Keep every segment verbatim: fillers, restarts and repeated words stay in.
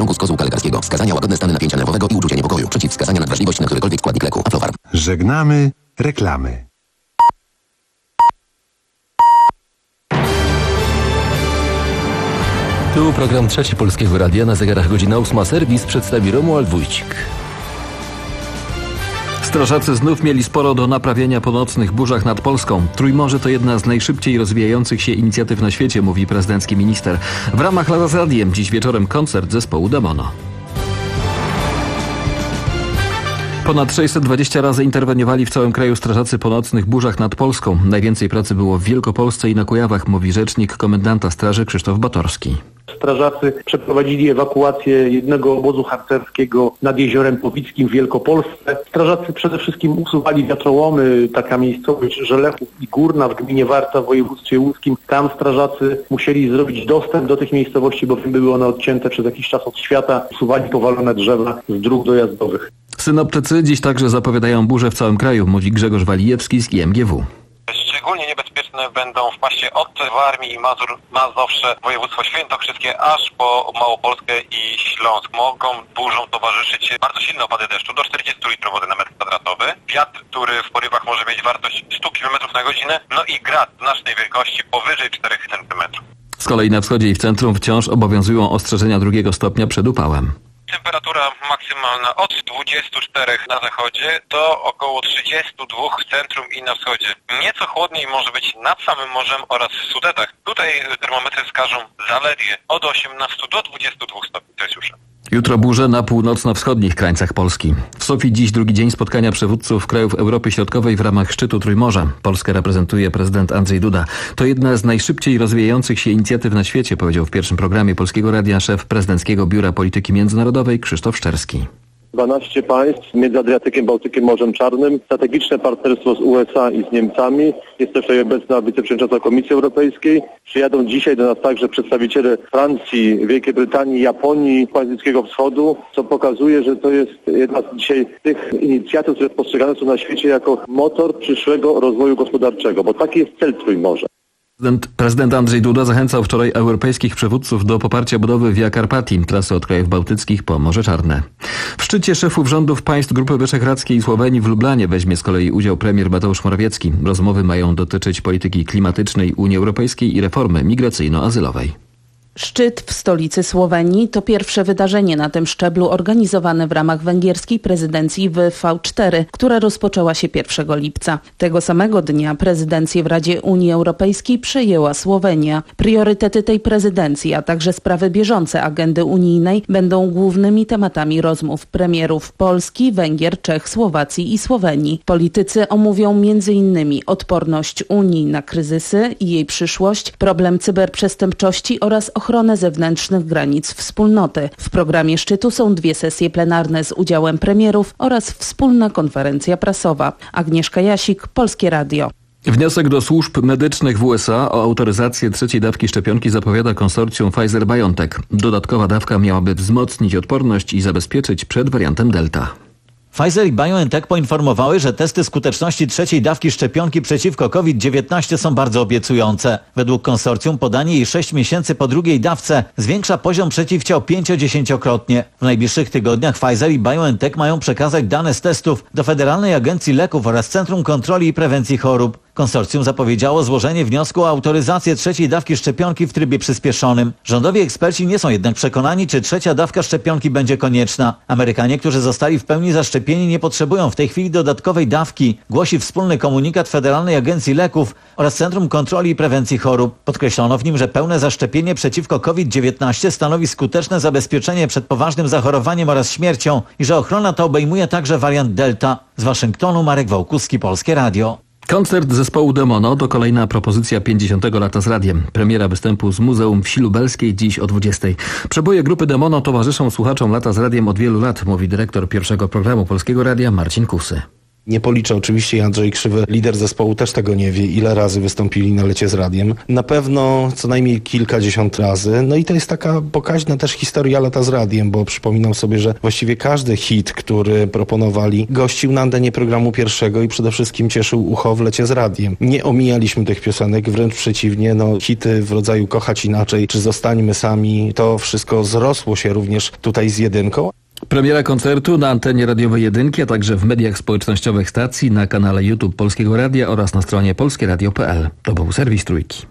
wyciągu z kozłka lekarskiego. Wskazania łagodne stany napięcia nerwowego i uczucia niepokoju. Przeciwwskazania na wrażliwość na którykolwiek składnik leku. Aflofarm. Żegnamy reklamy. Tu program trzeci Polskiego Radia, na zegarach godzina ósma. Serwis przedstawi Romuald Wójcik. Strażacy znów mieli sporo do naprawienia po nocnych burzach nad Polską. Trójmorze to jedna z najszybciej rozwijających się inicjatyw na świecie, mówi prezydencki minister. W ramach Lata z Radiem dziś wieczorem koncert zespołu Demono. Ponad sześćset dwadzieścia razy interweniowali w całym kraju strażacy po nocnych burzach nad Polską. Najwięcej pracy było w Wielkopolsce i na Kujawach, mówi rzecznik komendanta straży Krzysztof Batorski. Strażacy przeprowadzili ewakuację jednego obozu harcerskiego nad Jeziorem Powickim w Wielkopolsce. Strażacy przede wszystkim usuwali wiatrołomy, taka miejscowość Żelechów i Górna w gminie Warta w województwie łódzkim. Tam strażacy musieli zrobić dostęp do tych miejscowości, bowiem były one odcięte przez jakiś czas od świata. Usuwali powalone drzewa z dróg dojazdowych. Synoptycy dziś także zapowiadają burze w całym kraju, mówi Grzegorz Walijewski z G M G W. Szczególnie niebezpieczne będą w pasie od Warmii, Mazur, Mazowsze, województwo świętokrzyskie, aż po Małopolskę i Śląsk. Mogą burzom towarzyszyć bardzo silne opady deszczu, do czterdziestu litrów wody na metr kwadratowy. Wiatr, który w porywach może mieć wartość sto kilometrów na godzinę, no i grad znacznej wielkości powyżej czterech centymetrów. Z kolei na wschodzie i w centrum wciąż obowiązują ostrzeżenia drugiego stopnia przed upałem. Temperatura maksymalna od dwudziestu czterech na zachodzie do około trzydziestu dwóch w centrum i na wschodzie. Nieco chłodniej może być nad samym morzem oraz w Sudetach. Tutaj termometry wskażą zaledwie od osiemnastu do dwudziestu dwóch stopni Celsjusza. Jutro burze na północno-wschodnich krańcach Polski. W Sofii dziś drugi dzień spotkania przywódców krajów Europy Środkowej w ramach szczytu Trójmorza. Polskę reprezentuje prezydent Andrzej Duda. To jedna z najszybciej rozwijających się inicjatyw na świecie, powiedział w pierwszym programie Polskiego Radia szef Prezydenckiego Biura Polityki Międzynarodowej Krzysztof Szczerski. dwanaście państw między Adriatykiem, Bałtykiem, Morzem Czarnym, strategiczne partnerstwo z U S A i z Niemcami. Jest też tutaj obecna wiceprzewodnicząca Komisji Europejskiej. Przyjadą dzisiaj do nas także przedstawiciele Francji, Wielkiej Brytanii, Japonii, państw Bliskiego Wschodu, co pokazuje, że to jest jedna z dzisiaj tych inicjatyw, które postrzegane są na świecie jako motor przyszłego rozwoju gospodarczego, bo taki jest cel Trójmorza. Prezydent, prezydent Andrzej Duda zachęcał wczoraj europejskich przywódców do poparcia budowy Via Carpatii, trasy od krajów bałtyckich po Morze Czarne. W szczycie szefów rządów państw Grupy Wyszehradzkiej i Słowenii w Lublanie weźmie z kolei udział premier Mateusz Morawiecki. Rozmowy mają dotyczyć polityki klimatycznej Unii Europejskiej i reformy migracyjno-azylowej. Szczyt w stolicy Słowenii to pierwsze wydarzenie na tym szczeblu organizowane w ramach węgierskiej prezydencji w V cztery, która rozpoczęła się pierwszego lipca. Tego samego dnia prezydencję w Radzie Unii Europejskiej przejęła Słowenia. Priorytety tej prezydencji, a także sprawy bieżące agendy unijnej będą głównymi tematami rozmów premierów Polski, Węgier, Czech, Słowacji i Słowenii. Politycy omówią między innymi odporność Unii na kryzysy i jej przyszłość, problem cyberprzestępczości oraz ochronę zewnętrznych granic wspólnoty. W programie szczytu są dwie sesje plenarne z udziałem premierów oraz wspólna konferencja prasowa. Agnieszka Jasik, Polskie Radio. Wniosek do służb medycznych w U S A o autoryzację trzeciej dawki szczepionki zapowiada konsorcjum Pfizer-BioNTech. Dodatkowa dawka miałaby wzmocnić odporność i zabezpieczyć przed wariantem Delta. Pfizer i BioNTech poinformowały, że testy skuteczności trzeciej dawki szczepionki przeciwko COVID dziewiętnaście są bardzo obiecujące. Według konsorcjum podanie jej sześć miesięcy po drugiej dawce zwiększa poziom przeciwciał pięcio-dziesięciokrotnie. W najbliższych tygodniach Pfizer i BioNTech mają przekazać dane z testów do Federalnej Agencji Leków oraz Centrum Kontroli i Prewencji Chorób. Konsorcjum zapowiedziało złożenie wniosku o autoryzację trzeciej dawki szczepionki w trybie przyspieszonym. Rządowi eksperci nie są jednak przekonani, czy trzecia dawka szczepionki będzie konieczna. Amerykanie, którzy zostali w pełni zaszczepieni, nie potrzebują w tej chwili dodatkowej dawki, głosi wspólny komunikat Federalnej Agencji Leków oraz Centrum Kontroli i Prewencji Chorób. Podkreślono w nim, że pełne zaszczepienie przeciwko COVID dziewiętnaście stanowi skuteczne zabezpieczenie przed poważnym zachorowaniem oraz śmiercią i że ochrona ta obejmuje także wariant Delta. Z Waszyngtonu Marek Wałkuski, Polskie Radio. Koncert zespołu Demono to kolejna propozycja pięćdziesiątego lata z radiem. Premiera występu z Muzeum Wsi Lubelskiej dziś o dwudziestej. Przeboje grupy Demono towarzyszą słuchaczom lata z radiem od wielu lat, mówi dyrektor pierwszego programu Polskiego Radia Marcin Kusy. Nie policzę oczywiście i Andrzej Krzywy, lider zespołu, też tego nie wie, ile razy wystąpili na Lecie z Radiem. Na pewno co najmniej kilkadziesiąt razy. No i to jest taka pokaźna też historia Lata z Radiem, bo przypominam sobie, że właściwie każdy hit, który proponowali, gościł na antenie programu pierwszego i przede wszystkim cieszył ucho w Lecie z Radiem. Nie omijaliśmy tych piosenek, wręcz przeciwnie, no hity w rodzaju Kochać inaczej, czy Zostańmy sami, to wszystko zrosło się również tutaj z jedynką. Premiera koncertu na antenie radiowej Jedynki, a także w mediach społecznościowych stacji, na kanale YouTube Polskiego Radia oraz na stronie polskie radio kropka p l. To był serwis Trójki.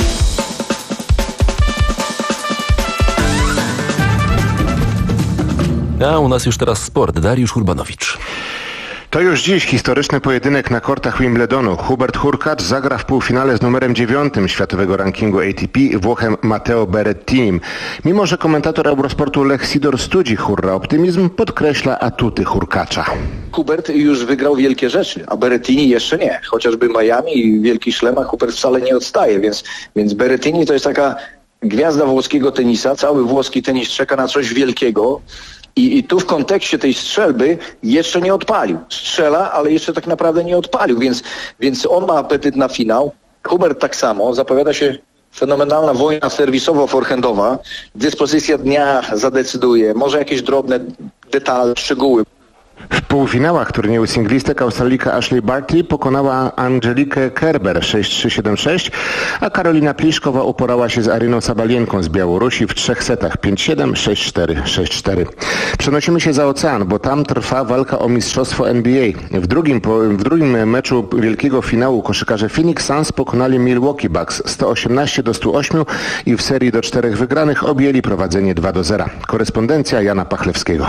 A u nas już teraz sport. Dariusz Urbanowicz. To już dziś historyczny pojedynek na kortach Wimbledonu. Hubert Hurkacz zagra w półfinale z numerem dziewiątym światowego rankingu A T P, Włochem Matteo Berrettinim. Mimo że komentator Eurosportu Lech Sidor studzi hurra optymizm, podkreśla atuty Hurkacza. Hubert już wygrał wielkie rzeczy, a Berrettini jeszcze nie. Chociażby Miami i Wielki Szlem, a Hubert wcale nie odstaje, więc, więc Berrettini to jest taka gwiazda włoskiego tenisa. Cały włoski tenis czeka na coś wielkiego. I, I tu w kontekście tej strzelby jeszcze nie odpalił. Strzela, ale jeszcze tak naprawdę nie odpalił, więc, więc on ma apetyt na finał. Hubert tak samo. Zapowiada się fenomenalna wojna serwisowo-forehandowa. Dyspozycja dnia zadecyduje. Może jakieś drobne detale, szczegóły. W półfinałach turnieju singlistek Australijka Ashley Barty pokonała Angelikę Kerber sześć trzy siedem sześć, a Karolina Pliszkowa uporała się z Aryną Sabalienką z Białorusi w trzech setach pięć siedem, sześć cztery, sześć cztery. Przenosimy się za ocean, bo tam trwa walka o mistrzostwo N B A. W drugim, w drugim meczu wielkiego finału koszykarze Phoenix Suns pokonali Milwaukee Bucks sto osiemnaście do stu ośmiu i w serii do czterech wygranych objęli prowadzenie dwa do zera. Korespondencja Jana Pachlewskiego.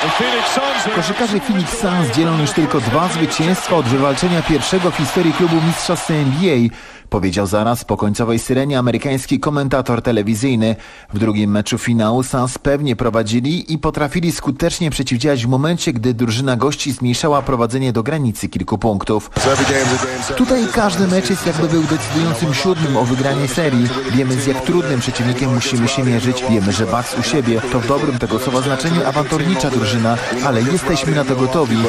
Koszykarze Phoenix Suns dzielą już tylko dwa zwycięstwa od wywalczenia pierwszego w historii klubu mistrzostwa N B A, powiedział zaraz po końcowej syrenie amerykański komentator telewizyjny. W drugim meczu finału Suns pewnie prowadzili i potrafili skutecznie przeciwdziałać w momencie, gdy drużyna gości zmniejszała prowadzenie do granicy kilku punktów. Tutaj każdy mecz jest jakby był decydującym siódmym o wygranie serii. Wiemy, z jak trudnym przeciwnikiem musimy się mierzyć. Wiemy, że Bucks u siebie to w dobrym tego słowa znaczeniu awanturnicza drużyna, ale jesteśmy na to gotowi,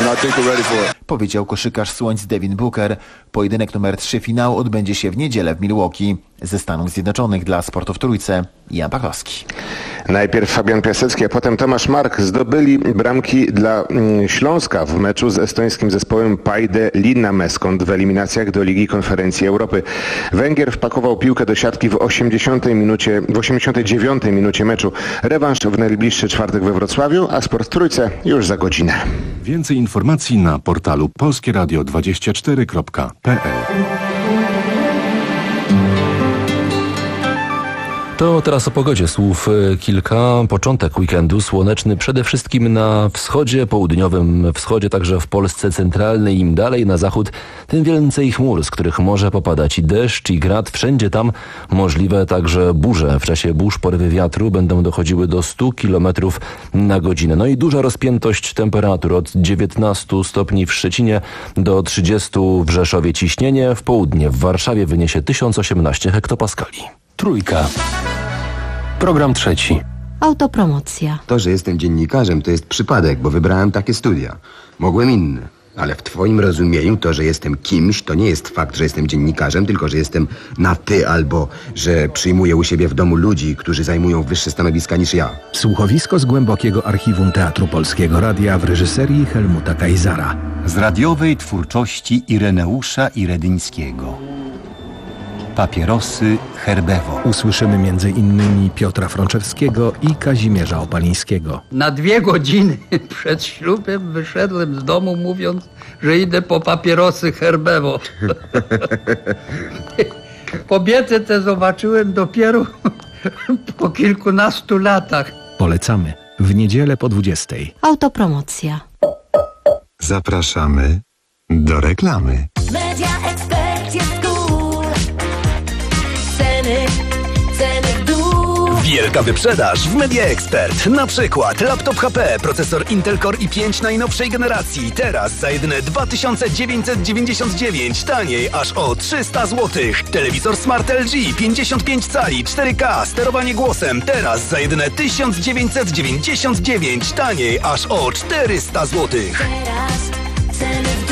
powiedział koszykarz Słońc Devin Booker. Pojedynek numer trzy finału odbędzie się w niedzielę w Milwaukee. Ze Stanów Zjednoczonych dla Sportu w Trójce, Jan Pachowski. Najpierw Fabian Piasecki, a potem Tomasz Mark zdobyli bramki dla Śląska w meczu z estońskim zespołem Paide Linnameskond w eliminacjach do Ligi Konferencji Europy. Węgier wpakował piłkę do siatki w osiemdziesiątej minucie, w osiemdziesiątej dziewiątej minucie meczu. Rewanż w najbliższy czwartek we Wrocławiu, a Sport w Trójce już za godzinę. Więcej informacji na portalu polskie radio dwadzieścia cztery kropka p l. To teraz o pogodzie. Słów kilka. Początek weekendu słoneczny przede wszystkim na wschodzie, południowym wschodzie, także w Polsce centralnej. Im dalej na zachód, tym więcej chmur, z których może popadać i deszcz, i grad. Wszędzie tam możliwe także burze. W czasie burz porywy wiatru będą dochodziły do stu kilometrów na godzinę. No i duża rozpiętość temperatur od dziewiętnastu stopni w Szczecinie do trzydziestu w Rzeszowie. Ciśnienie w południe w Warszawie wyniesie tysiąc osiemnaście hektopaskali. Trójka. Program trzeci. Autopromocja. To, że jestem dziennikarzem, to jest przypadek, bo wybrałem takie studia. Mogłem inne. Ale w twoim rozumieniu to, że jestem kimś, to nie jest fakt, że jestem dziennikarzem, tylko że jestem na ty albo że przyjmuję u siebie w domu ludzi, którzy zajmują wyższe stanowiska niż ja. Słuchowisko z głębokiego archiwum Teatru Polskiego Radia w reżyserii Helmuta Kaisara. Z radiowej twórczości Ireneusza Iredyńskiego. Papierosy Herbewo. Usłyszymy między innymi Piotra Frączewskiego i Kazimierza Opalińskiego. Na dwie godziny przed ślubem wyszedłem z domu, mówiąc, że idę po papierosy Herbewo. Kobietę tę zobaczyłem dopiero po kilkunastu latach. Polecamy. W niedzielę po dwudziestej. Autopromocja. Zapraszamy do reklamy. Media Expert jest cool. Ceny, ceny w dół. Wielka wyprzedaż w Media Expert. Na przykład laptop H P, procesor Intel Core i pięć najnowszej generacji. Teraz za jedyne dwa tysiące dziewięćset dziewięćdziesiąt dziewięć, taniej aż o trzysta złotych. Telewizor Smart L G pięćdziesiąt pięć cali, cztery K, sterowanie głosem. Teraz za jedyne tysiąc dziewięćset dziewięćdziesiąt dziewięć, taniej aż o czterysta złotych. Teraz ceny w dół.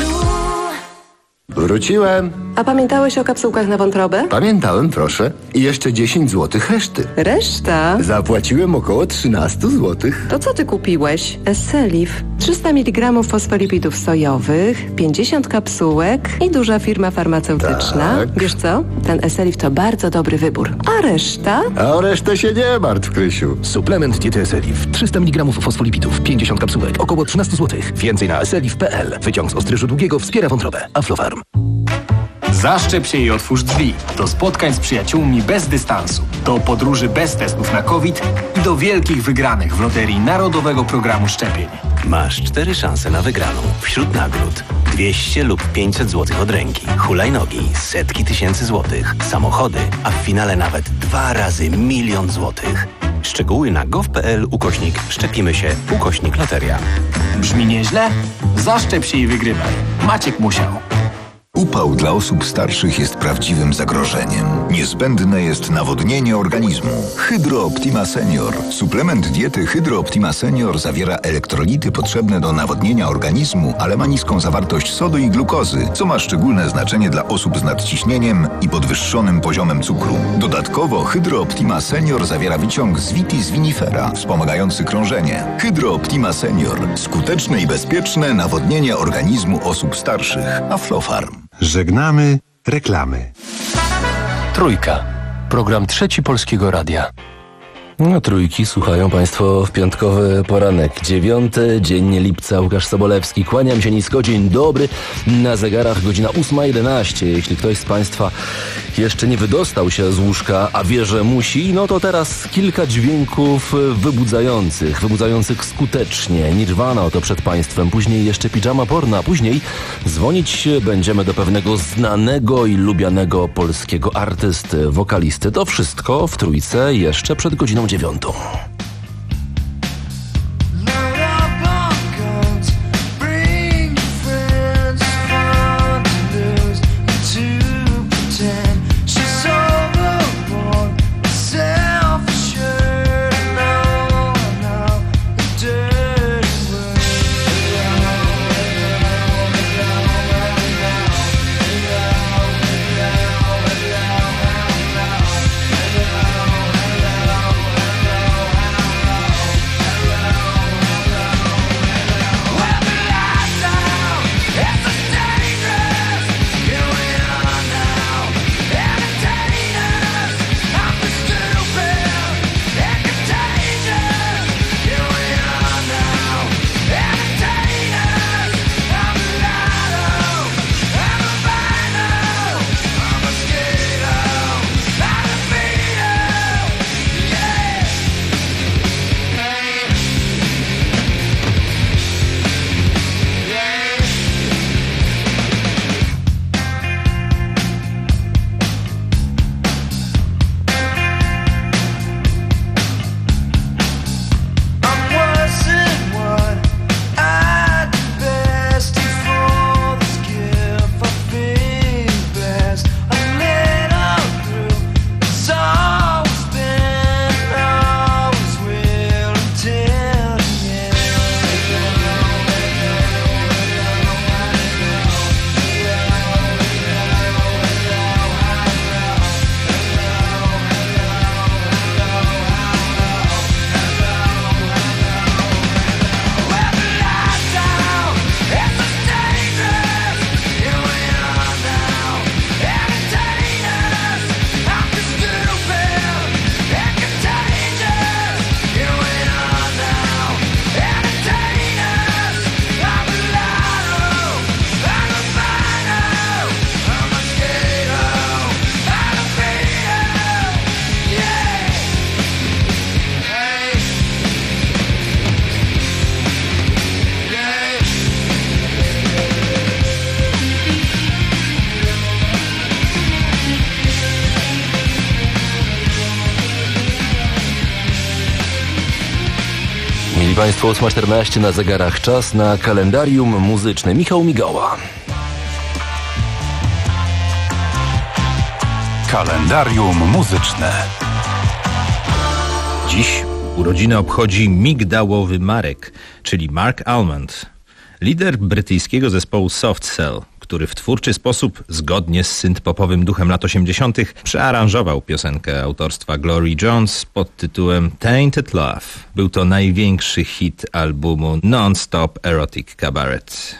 Wróciłem. A pamiętałeś o kapsułkach na wątrobę? Pamiętałem, proszę. I jeszcze dziesięć złotych reszty. Reszta? Zapłaciłem około trzynaście złotych. To co ty kupiłeś? Esselif. trzysta miligramów fosfolipidów sojowych, pięćdziesiąt kapsułek i duża firma farmaceutyczna. Tak. Wiesz co? Ten Esselif to bardzo dobry wybór. A reszta? A o resztę się nie martw, Krysiu. Suplement diety Esselif. trzysta miligramów fosfolipidów, pięćdziesiąt kapsułek, około trzynaście złotych. Więcej na esselif kropka p l. Wyciąg z ostryżu długiego wspiera wątrobę. Aflofarm. Zaszczep się i otwórz drzwi. Do spotkań z przyjaciółmi bez dystansu. Do podróży bez testów na COVID i do wielkich wygranych w loterii Narodowego Programu Szczepień. Masz cztery szanse na wygraną. Wśród nagród dwieście lub pięćset złotych od ręki, hulajnogi, setki tysięcy złotych, samochody, a w finale nawet dwa razy milion złotych. Szczegóły na gov kropka p l ukośnik szczepimy się ukośnik loteria. Brzmi nieźle? Zaszczep się i wygrywaj. Maciek musiał. Upał dla osób starszych jest prawdziwym zagrożeniem. Niezbędne jest nawodnienie organizmu. Hydro Optima Senior. Suplement diety Hydro Optima Senior zawiera elektrolity potrzebne do nawodnienia organizmu, ale ma niską zawartość sodu i glukozy, co ma szczególne znaczenie dla osób z nadciśnieniem i podwyższonym poziomem cukru. Dodatkowo Hydro Optima Senior zawiera wyciąg z Vitis vinifera, wspomagający krążenie. Hydro Optima Senior. Skuteczne i bezpieczne nawodnienie organizmu osób starszych. Aflofarm. Żegnamy reklamy. Trójka. Program Trzeci Polskiego Radia. No, trójki słuchają Państwo w piątkowy poranek. Dziewiąty dzień lipca. Łukasz Sobolewski. Kłaniam się nisko. Dzień dobry. Na zegarach godzina ósma jedenaście. Jeśli ktoś z Państwa jeszcze nie wydostał się z łóżka, a wie, że musi, no to teraz kilka dźwięków wybudzających. Wybudzających skutecznie. Nirvana oto przed Państwem. Później jeszcze Pijama Porno. A później dzwonić będziemy do pewnego znanego i lubianego polskiego artysty, wokalisty. To wszystko w trójce jeszcze przed godziną dziewiątą. Państwo, ósma czternaście na zegarach. Czas na kalendarium muzyczne. Michał Migała. Kalendarium muzyczne. Dziś urodziny obchodzi migdałowy Marek, czyli Mark Almond, lider brytyjskiego zespołu Soft Cell, który w twórczy sposób, zgodnie z synth-popowym duchem lat osiemdziesiątych, przearanżował piosenkę autorstwa Glory Jones pod tytułem Tainted Love. Był to największy hit albumu Non-Stop Erotic Cabaret.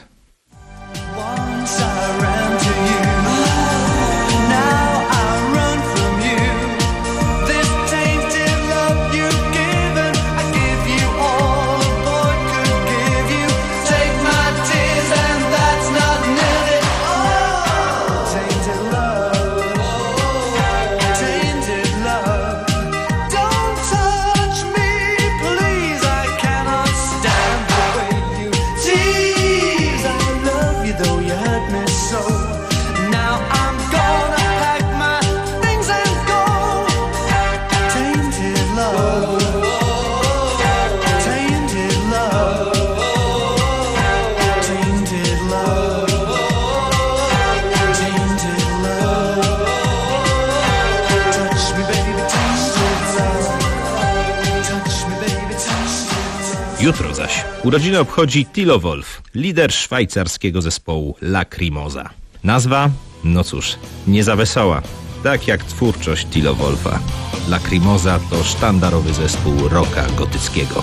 Jutro zaś urodziny obchodzi Tilo Wolf, lider szwajcarskiego zespołu Lacrimosa. Nazwa? No cóż, nie za wesoła, tak jak twórczość Tilo Wolfa. Lacrimosa to sztandarowy zespół rocka gotyckiego.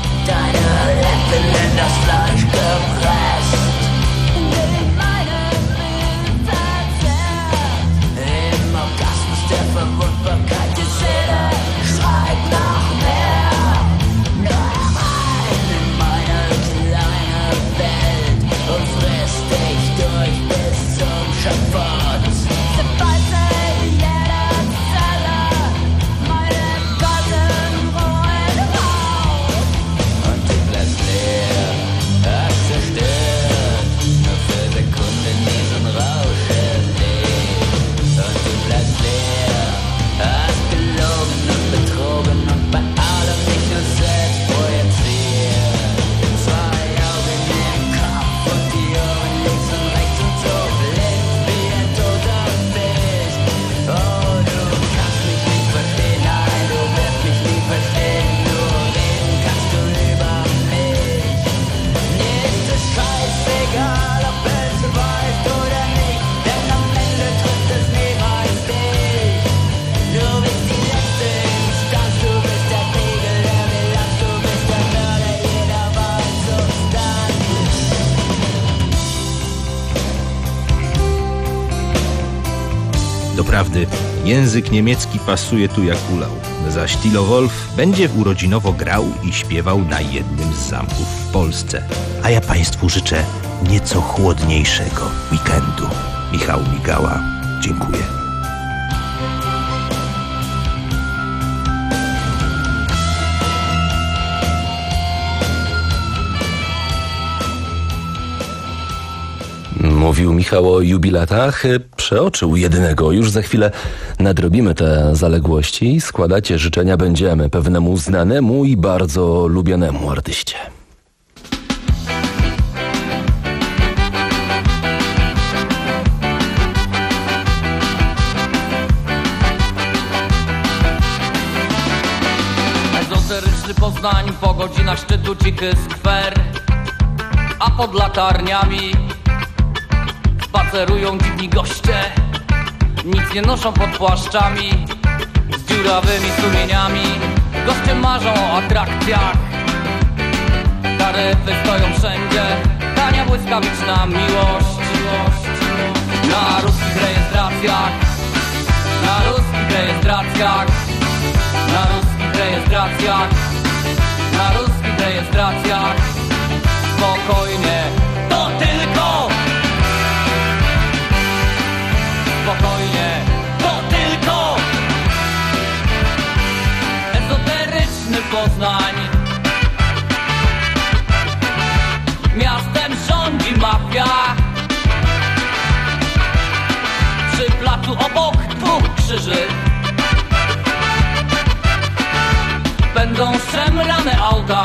Doprawdy, język niemiecki pasuje tu jak ulał, zaś Tilo Wolf będzie urodzinowo grał i śpiewał na jednym z zamków w Polsce. A ja Państwu życzę nieco chłodniejszego weekendu. Michał Migała, dziękuję. Mówił Michał o jubilatach, przeoczył jednego. Już za chwilę nadrobimy te zaległości i składać życzenia będziemy pewnemu znanemu i bardzo lubianemu artyście. Ezoteryczny Poznań, po godzinach szczytu cichy skwer, a pod latarniami spacerują dziwni goście, nic nie noszą pod płaszczami, z dziurawymi sumieniami. Goście marzą o atrakcjach, taryfy stoją wszędzie, tania błyskawiczna miłość. Na ruskich rejestracjach, na ruskich rejestracjach, na ruskich rejestracjach, na ruskich rejestracjach. Spokojnie, to tylko spokojnie, to tylko ezoteryczny Poznań. Miastem rządzi mafia, przy placu obok dwóch krzyży będą szemrane auta.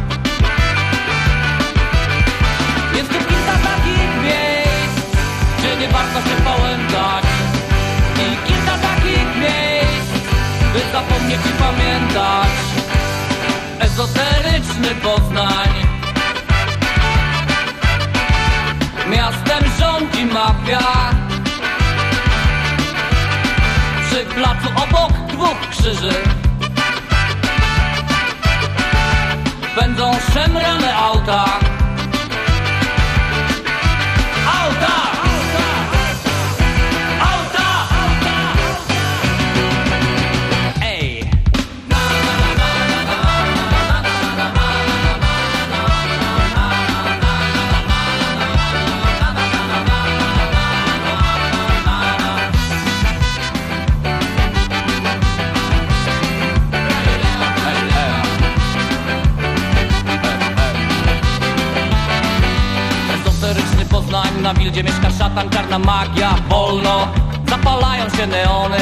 Jest tu kilka takich miejsc, gdzie nie warto się pałętać, i kilka takich miejsc, by zapomnieć i pamiętać. Ezoteryczny Poznań. Miastem rządzi rządzi mafia. Przy placu obok dwóch krzyży pędzą szemrane auta. Auta! Auta! Ej! Ezoteryczny Poznań, na wildzie mieszka szatan, czarna magia, wolno zapalają się neony.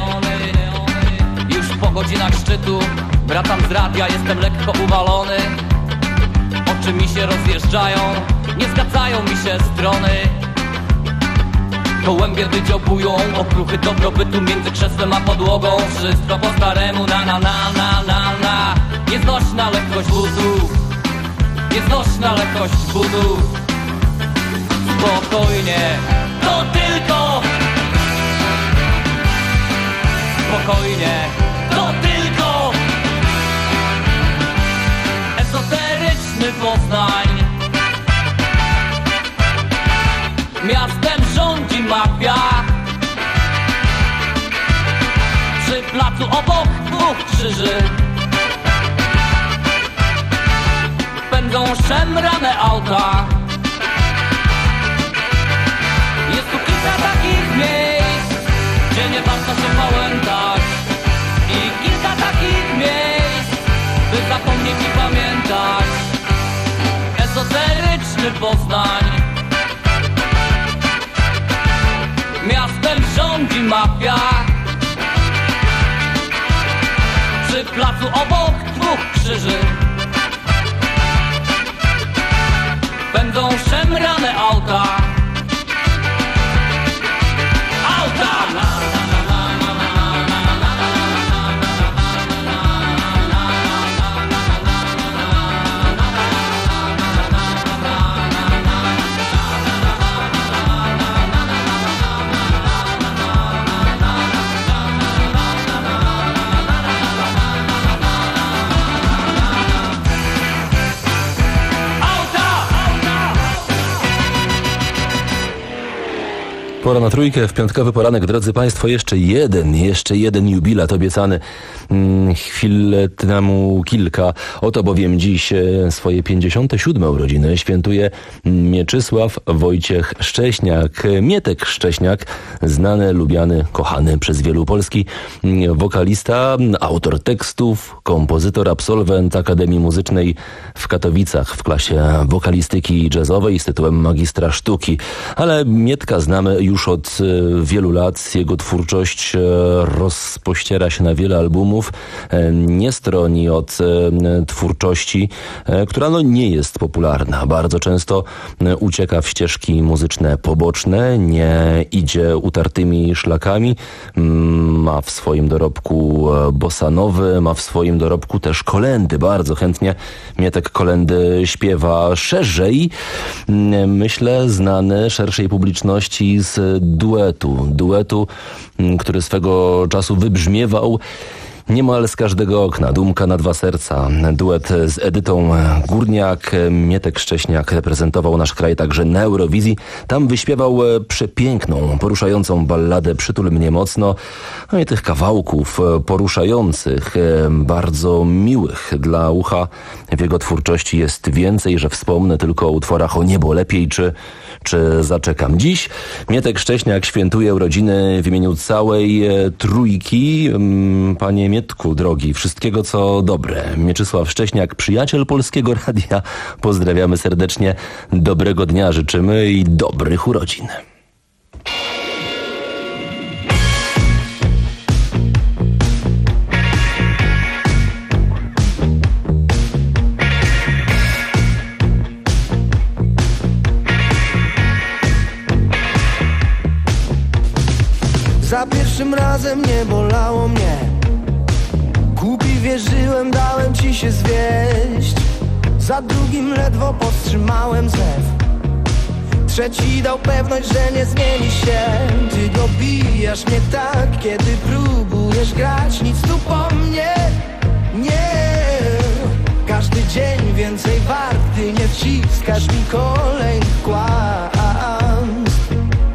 Już po godzinach szczytu wracam z radia, jestem lekko uwalony. Oczy mi się rozjeżdżają, nie zgadzają mi się strony. Gołębie wydziobują okruchy dobrobytu między krzesłem a podłogą. Wszystko po staremu, na na na na na na. Nieznośna lekkość butów, nieznośna lekkość butów. Spokojnie, to tylko. Spokojnie, to tylko. Ezoteryczny Poznań. Miastem rządzi mafia. Przy placu obok dwóch krzyży pędzą szemrane auta. Jest tu kilka takich miejsc, gdzie nie warto się pałętać. I kilka takich miejsc, by zapomnieć i pamiętać. Ezoteryczny Poznań. Miastem rządzi mafia. Przy placu obok dwóch krzyży będą szemrane auta. Auta! Pora na trójkę, w piątkowy poranek, drodzy Państwo, jeszcze jeden, jeszcze jeden jubilat obiecany hmm, chwilę temu kilka. Oto bowiem dziś swoje pięćdziesiąte siódme urodziny świętuje Mieczysław Wojciech Szcześniak. Mietek Szcześniak, znany, lubiany, kochany przez wielu polski wokalista, autor tekstów, kompozytor, absolwent Akademii Muzycznej w Katowicach w klasie wokalistyki jazzowej z tytułem magistra sztuki. Ale Mietka znamy już Już od wielu lat. Jego twórczość rozpościera się na wiele albumów. Nie stroni od twórczości, która no nie jest popularna. Bardzo często ucieka w ścieżki muzyczne poboczne, nie idzie utartymi szlakami. Ma w swoim dorobku bossa nowy, ma w swoim dorobku też kolendy. Bardzo chętnie Mietek kolendy śpiewa szerzej. Myślę, znany szerszej publiczności z duetu, duetu, który swego czasu wybrzmiewał niemal z każdego okna. Dumka na dwa serca. Duet z Edytą Górniak. Mietek Szcześniak reprezentował nasz kraj także na Eurowizji. Tam wyśpiewał przepiękną, poruszającą balladę Przytul mnie mocno. No i tych kawałków poruszających, bardzo miłych dla ucha w jego twórczości jest więcej, że wspomnę tylko o utworach O niebo lepiej czy czy zaczekam. Dziś Mietek Szcześniak świętuje urodziny w imieniu całej trójki. Panie Mietku, drogi, wszystkiego co dobre. Mieczysław Szcześniak, przyjaciel Polskiego Radia. Pozdrawiamy serdecznie, dobrego dnia życzymy i dobrych urodzin. Za pierwszym razem nie bolało mnie. Głupi wierzyłem, dałem ci się zwieść. Za drugim ledwo powstrzymałem zew. Trzeci dał pewność, że nie zmieni się. Ty dobijasz mnie tak, kiedy próbujesz grać. Nic tu po mnie, nie. Każdy dzień więcej warty, nie wciskasz mi kolejnych kłamstw.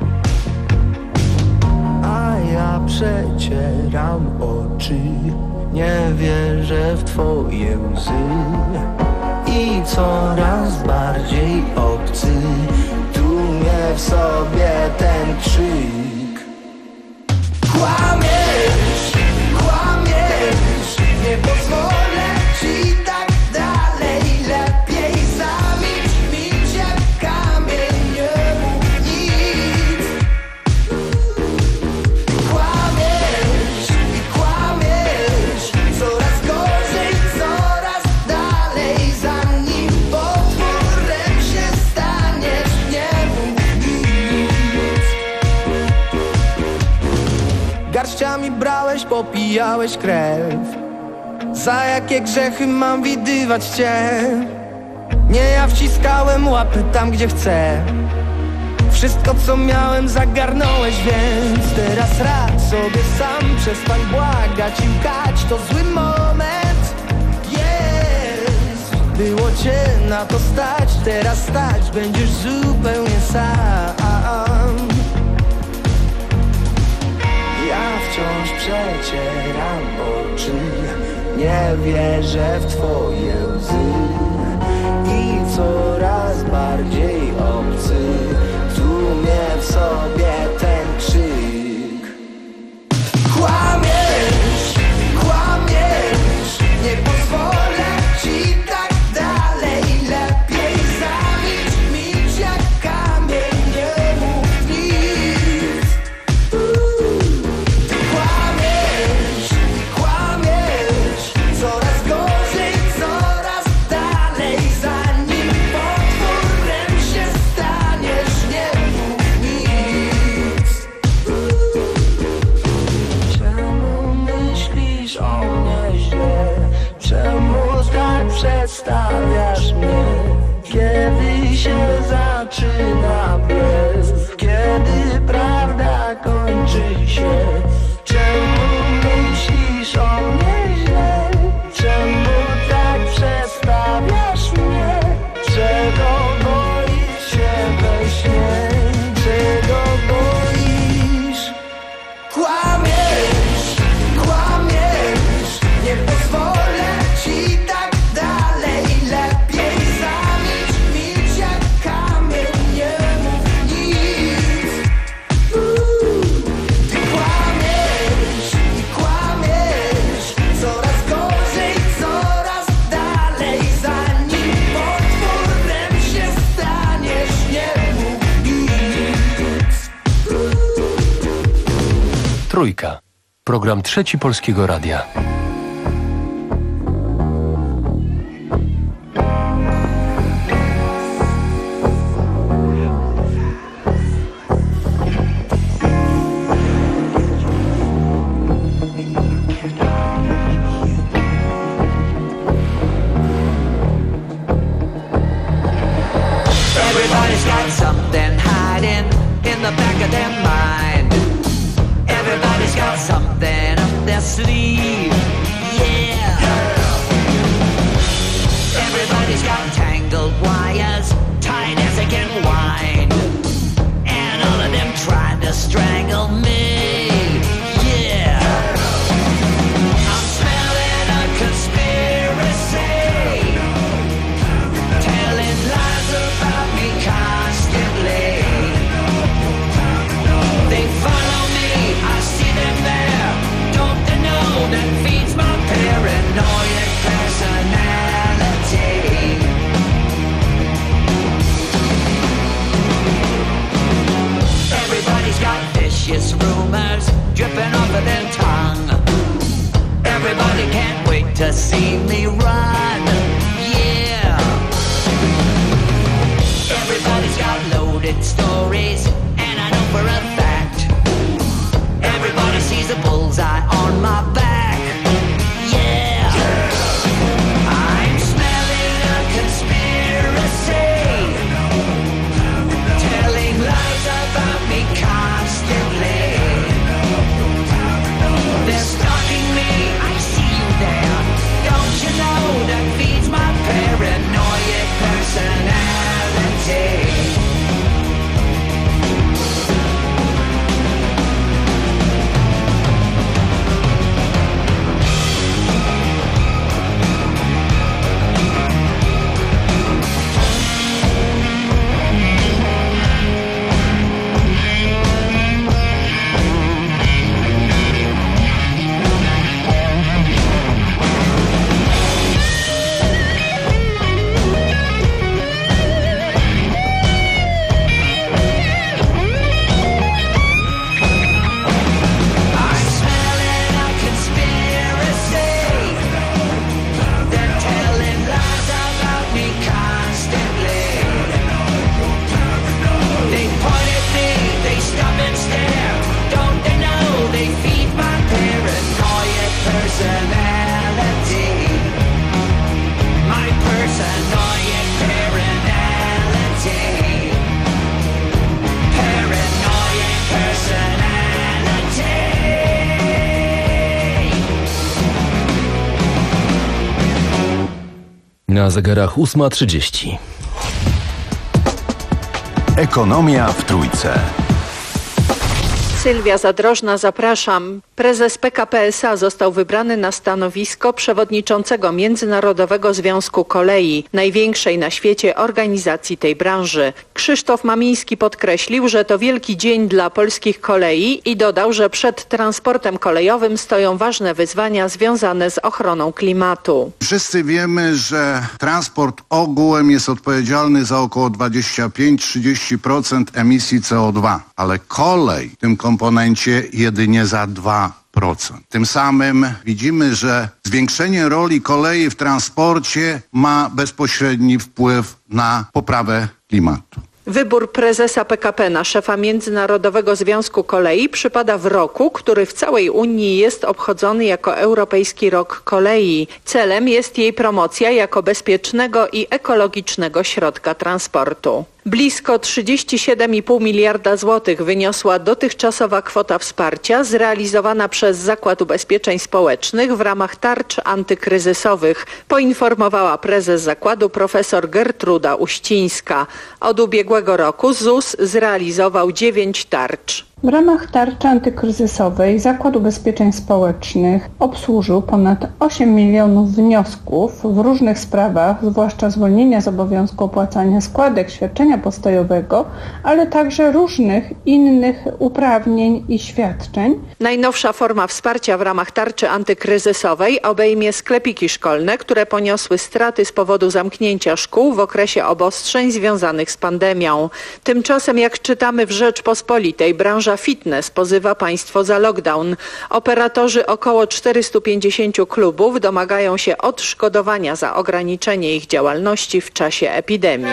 A ja przecieram oczy, nie wierzę w twoje łzy. I coraz bardziej obcy tłumie w sobie ten krzyk. Kłamiesz, kłamiesz, nie pozwolę ci tak dalej. Lepiej zamilcz, milcz jak kamień, nie mów nic. Kłamiesz i kłamiesz, coraz gorzej, coraz dalej. Zanim potworem się staniesz, nie mów nic. Garściami brałeś, popijałeś krew. Za jakie grzechy mam widywać cię? Nie, ja wciskałem łapy tam, gdzie chcę. Wszystko, co miałem, zagarnąłeś, więc teraz rad sobie sam. Przestań błagać i łkać, to zły moment. Jest, było cię na to stać. Teraz stać będziesz zupełnie sam. Ja wciąż przecieram oczy, nie wierzę w twoje łzy. I coraz bardziej obcy tłumie w sobie ten krzyk. Kłamiesz, kłamiesz, nie pozwolę ci tak dalej. Lepiej zamilcz, milcz jak kamień, nie mów nic. Kłamiesz i kłamiesz, coraz gorzej, coraz dalej. Zanim potworem się staniesz, nie mów nic. Czemu myślisz o mnie źle? Czemu tak przedstawiasz mnie? Kiedy się zaczyna blef? Kiedy prawda kończy się? Czemu myślisz o mnie źle? Czemu tak przedstawiasz mnie? Czego boisz się we śnie? Czego boisz? Kłamiesz, kłamiesz, nie pozwolę ci tak dalej. Lepiej zamilcz, milcz jak kamień, nie mów nic. Ty kłamiesz i kłamiesz, coraz gorzej, coraz dalej. Zanim potworem się staniesz, nie mów nic. Trójka. Program Trzeci Polskiego Radia. Everybody's got something hiding in the back of their mind. Everybody's got something up their sleeve. Yeah. Everybody's got tangled wires tight as they can wind. And all of them trying to strangle me. Yeah. I'm smelling a conspiracy, telling lies about me constantly. They follow me, I see them there. Don't they know that feeds my paranoid personality? Everybody's got vicious rules. Na zegarach ósma trzydzieści. Ekonomia w Trójce. Sylwia Zadrożna, zapraszam. Prezes P K P S A został wybrany na stanowisko przewodniczącego Międzynarodowego Związku Kolei, największej na świecie organizacji tej branży. Krzysztof Mamiński podkreślił, że to wielki dzień dla polskich kolei i dodał, że przed transportem kolejowym stoją ważne wyzwania związane z ochroną klimatu. Wszyscy wiemy, że transport ogółem jest odpowiedzialny za około dwadzieścia pięć do trzydziestu procent emisji C O dwa, ale kolej w tym komponencie jedynie za dwa procent. Tym samym widzimy, że zwiększenie roli kolei w transporcie ma bezpośredni wpływ na poprawę klimatu. Wybór prezesa P K P na szefa Międzynarodowego Związku Kolei przypada w roku, który w całej Unii jest obchodzony jako Europejski Rok Kolei. Celem jest jej promocja jako bezpiecznego i ekologicznego środka transportu. Blisko trzydzieści siedem i pół miliarda złotych wyniosła dotychczasowa kwota wsparcia zrealizowana przez Zakład Ubezpieczeń Społecznych w ramach tarcz antykryzysowych, poinformowała prezes zakładu profesor Gertruda Uścińska. Od ubiegłego roku Z U S zrealizował dziewięć tarcz. W ramach tarczy antykryzysowej Zakład Ubezpieczeń Społecznych obsłużył ponad osiem milionów wniosków w różnych sprawach, zwłaszcza zwolnienia z obowiązku opłacania składek świadczenia postojowego, ale także różnych innych uprawnień i świadczeń. Najnowsza forma wsparcia w ramach tarczy antykryzysowej obejmie sklepiki szkolne, które poniosły straty z powodu zamknięcia szkół w okresie obostrzeń związanych z pandemią. Tymczasem, jak czytamy w Rzeczpospolitej, branża fitness pozywa państwo za lockdown. Operatorzy około czterystu pięćdziesięciu klubów domagają się odszkodowania za ograniczenie ich działalności w czasie epidemii.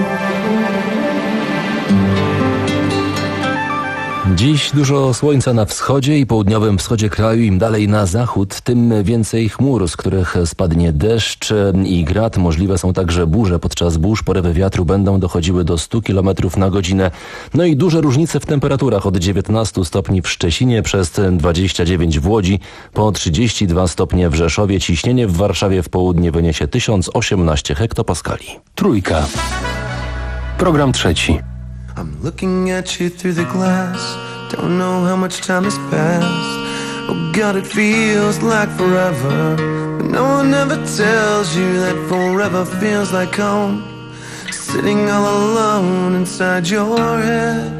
Dziś dużo słońca na wschodzie i południowym wschodzie kraju. Im dalej na zachód, tym więcej chmur, z których spadnie deszcz i grad. Możliwe są także burze. Podczas burz porywy wiatru będą dochodziły do stu kilometrów na godzinę. No i duże różnice w temperaturach. Od dziewiętnastu stopni w Szczecinie, przez dwadzieścia dziewięć w Łodzi, po trzydzieści dwa stopnie w Rzeszowie. Ciśnienie w Warszawie w południe wyniesie tysiąc osiemnaście hektopaskali. Trójka. Program trzeci. I'm looking at you through the glass. Don't know how much time has passed. Oh God, it feels like forever. But no one ever tells you that forever feels like home. Sitting all alone inside your head.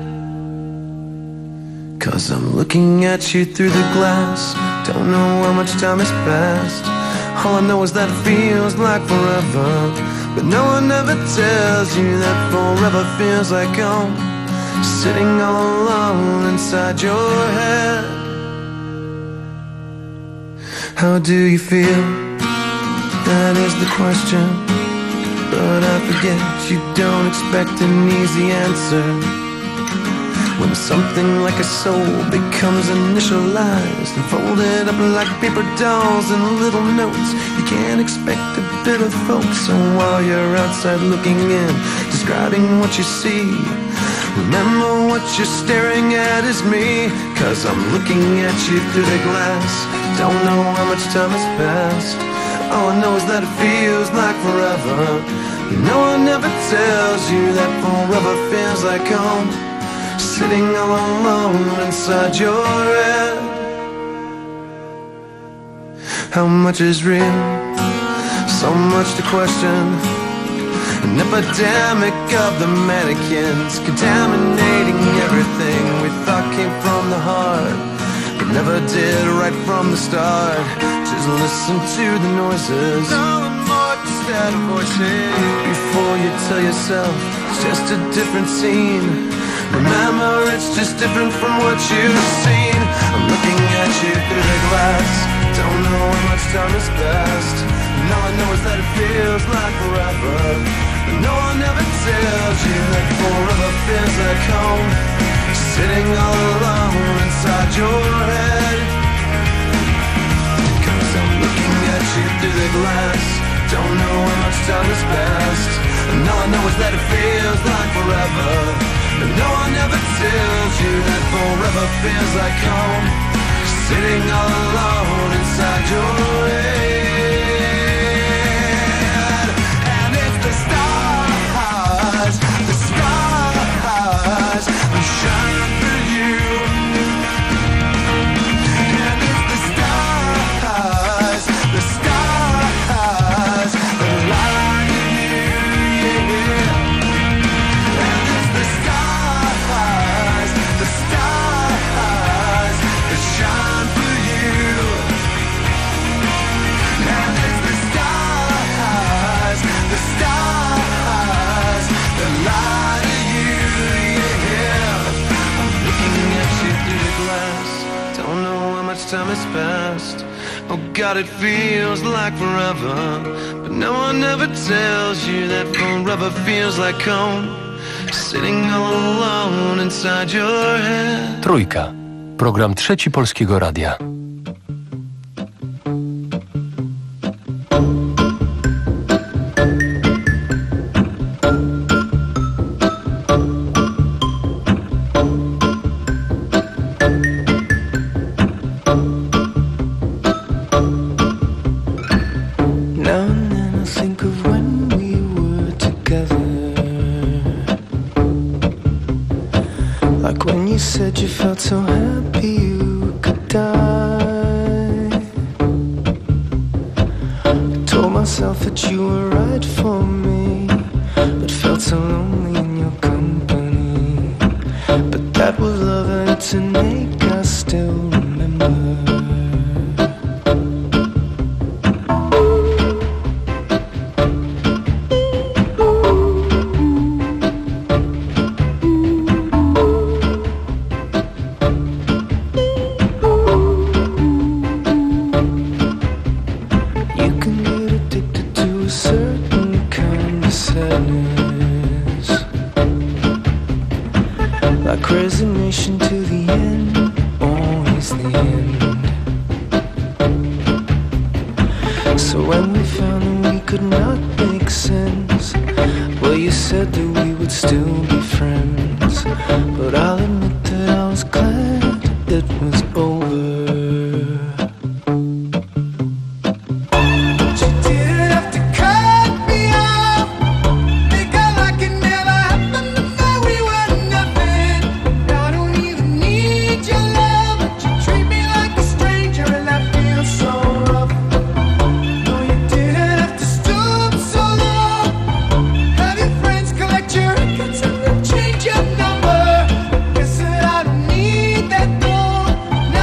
Cause I'm looking at you through the glass. Don't know how much time has passed. All I know is that it feels like forever. But no one ever tells you that forever feels like home. Sitting all alone inside your head. How do you feel? That is the question. But I forget you don't expect an easy answer. When something like a soul becomes initialized and folded up like paper dolls and little notes, you can't expect a bit of hope. So while you're outside looking in, describing what you see, remember what you're staring at is me. Cause I'm looking at you through the glass. Don't know how much time has passed. All I know is that it feels like forever. No one ever tells you that forever feels like home. Sitting all alone inside your head. How much is real? So much to question. An epidemic of the mannequins, contaminating everything we thought came from the heart, but never did right from the start. Just listen to the noises, no more distant voices, before you tell yourself it's just a different scene. Remember, it's just different from what you've seen. I'm looking at you through the glass. Don't know how much time has passed. And all I know is that it feels like forever. But no one ever tells you that forever feels like home. Sitting all alone inside your head. Cause I'm looking at you through the glass. Don't know how much time has passed. And all I know is that it feels like forever. But no one ever tells you that forever feels like home. Sitting all alone inside your head. God, it feels like forever, but no one ever tells you that forever feels like home, sitting all alone inside your head. Trójka. Program Trzeci Polskiego Radia. You felt so happy you could die. I told myself that you were right for me, but felt so lonely in your company. But that was love and to make us still remember. Resignation to the end, always the end. So when we found that we could not make sense, well, you said that we would still be friends. But I'll admit that I was glad it was over. Change your number. Guess that I don't need that though.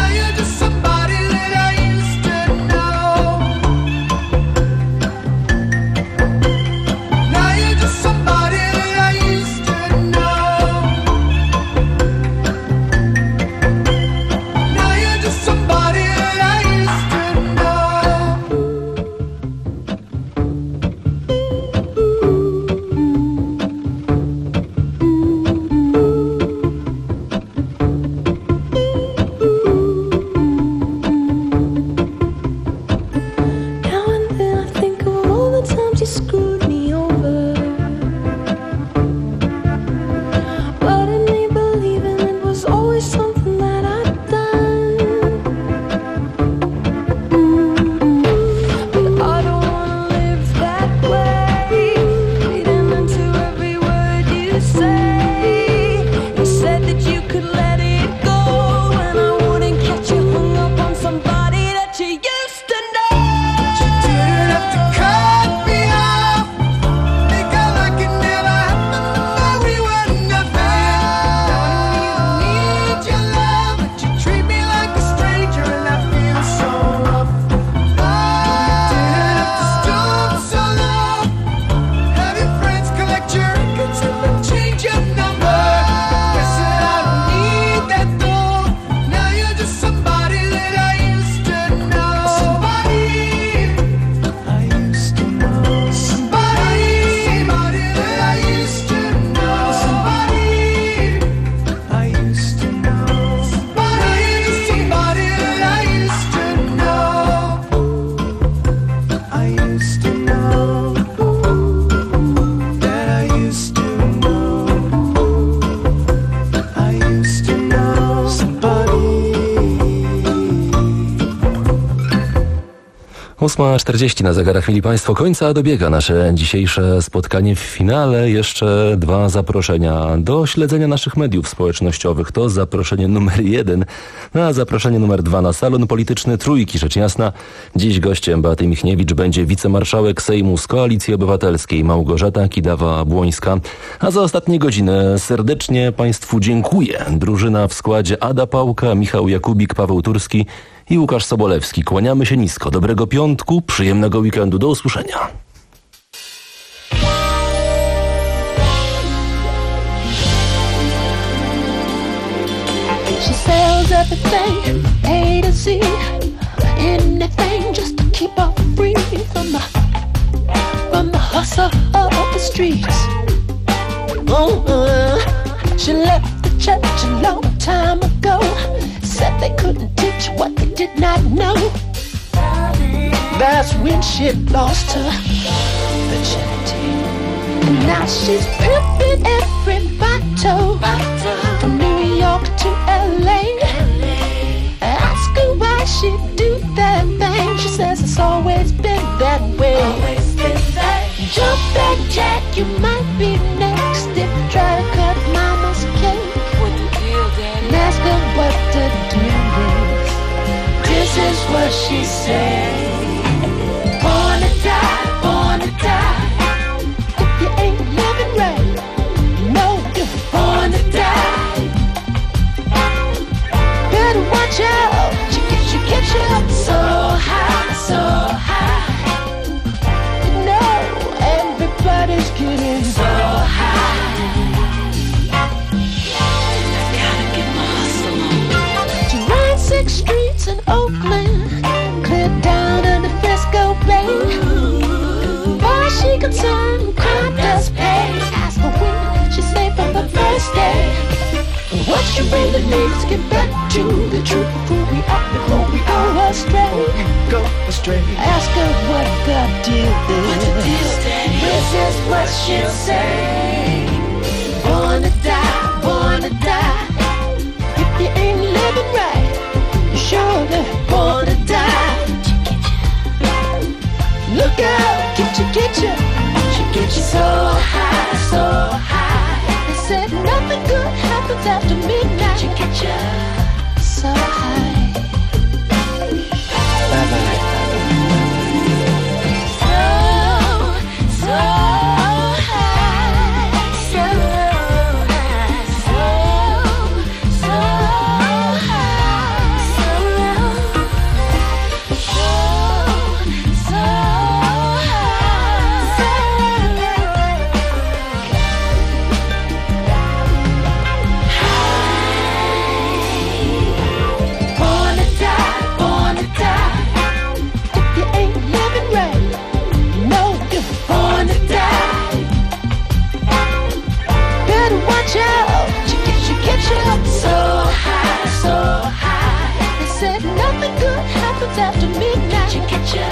ósma czterdzieści na zegarach, mieli Państwo, końca dobiega nasze dzisiejsze spotkanie. W finale jeszcze dwa zaproszenia do śledzenia naszych mediów społecznościowych. To zaproszenie numer jeden, a zaproszenie numer dwa na salon polityczny Trójki. Rzecz jasna, dziś gościem Beaty Michniewicz będzie wicemarszałek Sejmu z Koalicji Obywatelskiej Małgorzata Kidawa-Błońska. A za ostatnie godziny serdecznie Państwu dziękuję. Drużyna w składzie Ada Pałka, Michał Jakubik, Paweł Turski i Łukasz Sobolewski. Kłaniamy się nisko. Dobrego piątku, przyjemnego weekendu. Do usłyszenia. She sells everything A to Z in anything just to keep her free from the, from the hustle of the streets. Oh, uh, she left the church a long time ago. Said they couldn't teach what they did not know. That's when she lost her virginity. And now she's pimping every bottle, from New York to L A. Ask her why she do that thing. She says it's always been that way. Jump that jack, you might be next if you try to cut mama's cake. And ask her what to do next. This is what she said. Born to die, born to die. If you ain't living right, no, you're born to die. Better watch out, she gets you, get you up so high, so high. You know, everybody's getting so high. I gotta get my hustle on. She ran six streets in Oakland, clear down to the Frisco Bay. Far as she concerned, crime does pay. Ask her when she say from the first day. What you really need is get back to the truth of who we are before we go astray. Go astray. Ask her what the deal is. What the deal, Daddy? This is what she'll say. Born to die, born to die. If you ain't living right, you're surely born to die. Look out, get you, get you. She get you so high, so high. They said nothing good happens after midnight. She get you so high. Bye-bye. So, so high. So high. So, so high. So, so, so born to die, born to die. If you ain't living right, no, you're born to die. Better watch out, she gets you, get you up so high, so high. They said nothing good happens after midnight. She get you.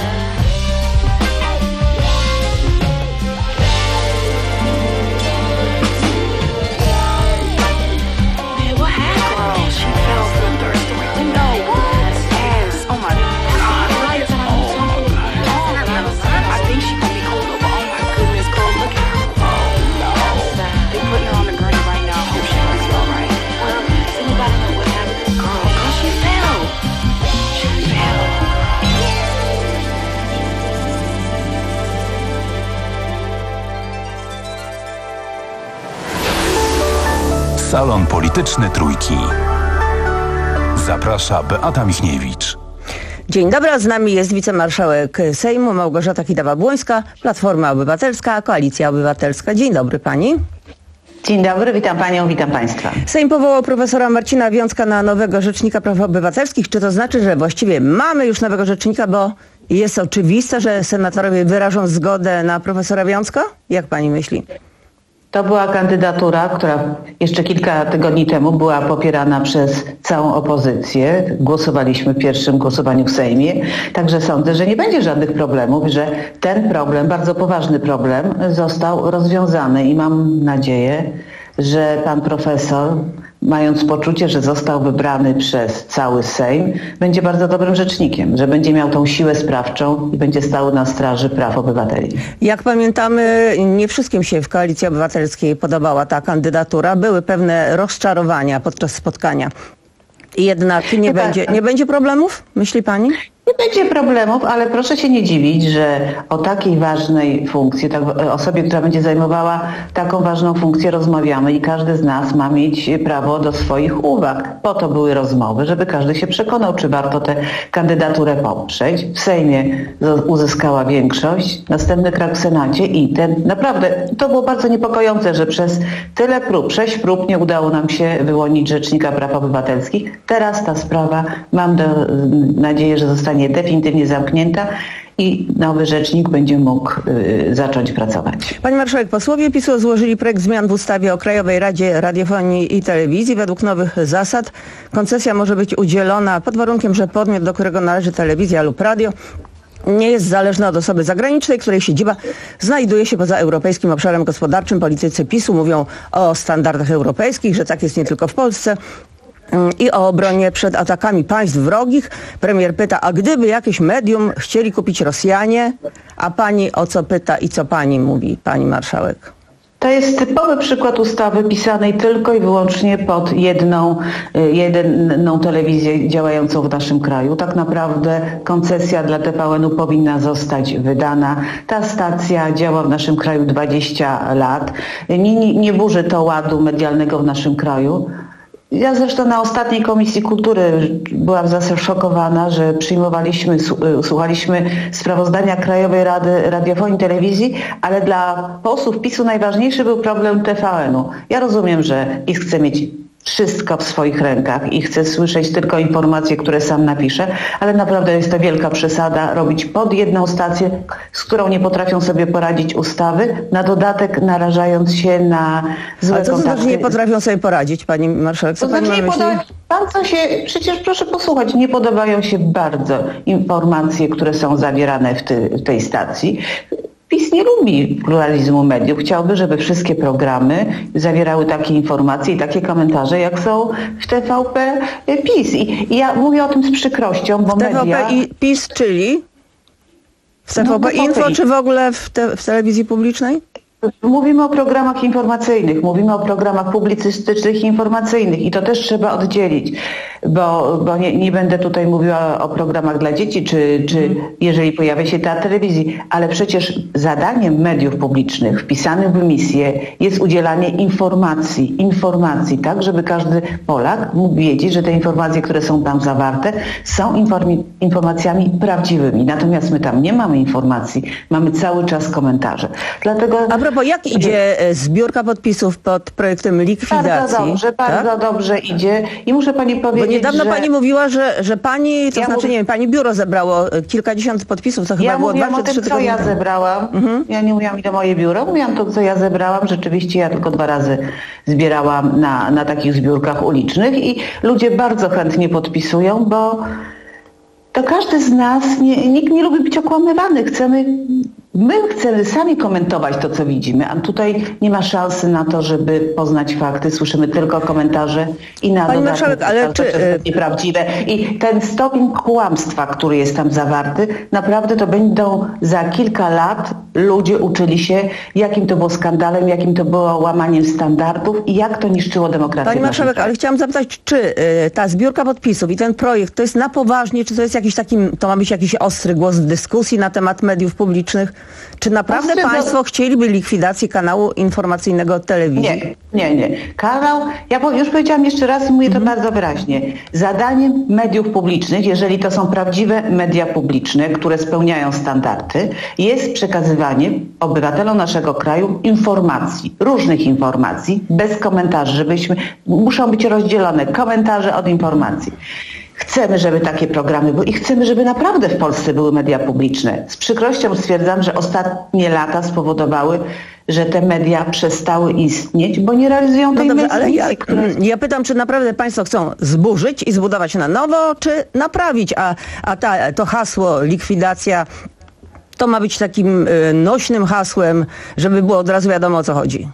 What happened? She fell through the third story window. Yes. Oh my God. I think she gonna be cold over. Oh my goodness, Cole, look at her. Oh no. They putting her on the gurney right now. Hope she gonna be alright. Well, does anybody know what happened to this girl? Girl, she fell. She fell. Salon Polityczny Trójki. Zaprasza Beata Michniewicz. Dzień dobry, z nami jest wicemarszałek Sejmu Małgorzata Kidawa-Błońska, Platforma Obywatelska, Koalicja Obywatelska. Dzień dobry pani. Dzień dobry, witam panią, witam państwa. Sejm powołał profesora Marcina Wiącka na nowego Rzecznika Praw Obywatelskich. Czy to znaczy, że właściwie mamy już nowego rzecznika, bo jest oczywiste, że senatorowie wyrażą zgodę na profesora Wiącka? Jak pani myśli? To była kandydatura, która jeszcze kilka tygodni temu była popierana przez całą opozycję. Głosowaliśmy w pierwszym głosowaniu w Sejmie. Także sądzę, że nie będzie żadnych problemów, że ten problem, bardzo poważny problem, został rozwiązany i mam nadzieję, że pan profesor, mając poczucie, że został wybrany przez cały Sejm, będzie bardzo dobrym rzecznikiem, że będzie miał tą siłę sprawczą i będzie stał na straży praw obywateli. Jak pamiętamy, nie wszystkim się w Koalicji Obywatelskiej podobała ta kandydatura. Były pewne rozczarowania podczas spotkania. Jednak nie, będzie, nie będzie problemów, myśli pani? Nie będzie problemów, ale proszę się nie dziwić, że o takiej ważnej funkcji, tak, osobie, która będzie zajmowała taką ważną funkcję, rozmawiamy i każdy z nas ma mieć prawo do swoich uwag. Po to były rozmowy, żeby każdy się przekonał, czy warto tę kandydaturę poprzeć. W Sejmie uzyskała większość, następny krok w Senacie i ten, naprawdę, to było bardzo niepokojące, że przez tyle prób, sześć prób nie udało nam się wyłonić Rzecznika Praw Obywatelskich. Teraz ta sprawa, mam do, nadzieję, że zostanie zostanie definitywnie zamknięta i nowy rzecznik będzie mógł y, zacząć pracować. Pani marszałek, posłowie PiSu złożyli projekt zmian w ustawie o Krajowej Radzie Radiofonii i Telewizji. Według nowych zasad koncesja może być udzielona pod warunkiem, że podmiot, do którego należy telewizja lub radio, nie jest zależna od osoby zagranicznej, której siedziba znajduje się poza europejskim obszarem gospodarczym. Politycy PiSu mówią o standardach europejskich, że tak jest nie tylko w Polsce, i o obronie przed atakami państw wrogich. Premier pyta, a gdyby jakieś medium chcieli kupić Rosjanie, a pani o co pyta i co pani mówi, pani marszałek? To jest typowy przykład ustawy pisanej tylko i wyłącznie pod jedną, jedną telewizję działającą w naszym kraju. Tak naprawdę koncesja dla T V N-u powinna zostać wydana. Ta stacja działa w naszym kraju dwadzieścia lat. Nie, nie, nie burzy to ładu medialnego w naszym kraju. Ja zresztą na ostatniej Komisji Kultury byłam zaszokowana, że przyjmowaliśmy, słuchaliśmy sprawozdania Krajowej Rady Radiofonii i Telewizji, ale dla posłów PiSu najważniejszy był problem T V N-u. Ja rozumiem, że PiS chce mieć wszystko w swoich rękach i chce słyszeć tylko informacje, które sam napisze, ale naprawdę jest to wielka przesada robić pod jedną stację, z którą nie potrafią sobie poradzić ustawy, na dodatek narażając się na złe Ale co kontakty. to znaczy nie potrafią sobie poradzić, pani marszałek? Co To pani znaczy ma nie myśli? poda- bardzo się, przecież proszę posłuchać, nie podobają się bardzo informacje, które są zawierane w, ty, w tej stacji. PiS nie lubi pluralizmu mediów. Chciałby, żeby wszystkie programy zawierały takie informacje i takie komentarze, jak są w T V P PiS. I, i ja mówię o tym z przykrością, bo W T V P media... i PiS, czyli? W T V P No, Info, T V P czy w ogóle w, te, w telewizji publicznej? Mówimy o programach informacyjnych, mówimy o programach publicystycznych i informacyjnych i to też trzeba oddzielić, bo, bo nie, nie będę tutaj mówiła o programach dla dzieci, czy, czy jeżeli pojawia się teatr telewizji, ale przecież zadaniem mediów publicznych wpisanym w misję jest udzielanie informacji, informacji, tak, żeby każdy Polak mógł wiedzieć, że te informacje, które są tam zawarte, są informi- informacjami prawdziwymi. Natomiast my tam nie mamy informacji, mamy cały czas komentarze. Dlatego... A propos, jak idzie e, zbiórka podpisów pod projektem likwidacji? Bardzo dobrze, bardzo tak? dobrze idzie i muszę pani powiedzieć, Bo niedawno że... pani mówiła, że, że pani, to Ja znaczy mów- nie wiem, pani biuro zebrało e, kilkadziesiąt podpisów, to chyba Ja było mówiłam dwa o czy trzy tym, co ja tygodnie temu. zebrałam. Ja nie mówiłam, ile moje biuro. Mówiłam to, co ja zebrałam. Rzeczywiście ja tylko dwa razy zbierałam na, na takich zbiórkach ulicznych i ludzie bardzo chętnie podpisują, bo to każdy z nas, nie, nikt nie lubi być okłamywany. Chcemy, my chcemy sami komentować to, co widzimy, a tutaj nie ma szansy na to, żeby poznać fakty. Słyszymy tylko komentarze i na Pani dodatek marszałek, ale komentarze czy- często nieprawdziwe. I ten stopień kłamstwa, który jest tam zawarty, naprawdę to będą za kilka lat ludzie uczyli się, jakim to było skandalem, jakim to było łamaniem standardów i jak to niszczyło demokrację. Pani w naszym marszałek, kraju. ale chciałam zapytać, czy y, ta zbiórka podpisów i ten projekt to jest na poważnie, czy to jest jakiś taki, to ma być jakiś ostry głos w dyskusji na temat mediów publicznych? Czy naprawdę Ostry głos- państwo chcieliby likwidacji kanału informacyjnego telewizji? Nie, nie, nie. Kanał, ja po- już powiedziałam jeszcze raz i mówię to bardzo wyraźnie. Zadaniem mediów publicznych, jeżeli to są prawdziwe media publiczne, które spełniają standardy, jest przekazywanie obywatelom naszego kraju informacji, różnych informacji, bez komentarzy, żebyśmy, muszą być rozdzielone komentarze od informacji. Chcemy, żeby takie programy były i chcemy, żeby naprawdę w Polsce były media publiczne. Z przykrością stwierdzam, że ostatnie lata spowodowały, że te media przestały istnieć, bo nie realizują No tej dobrze, ale ja, misji, która jest... ja pytam, czy naprawdę państwo chcą zburzyć i zbudować na nowo, czy naprawić, a, a ta, to hasło likwidacja to ma być takim y, nośnym hasłem, żeby było od razu wiadomo, o co chodzi.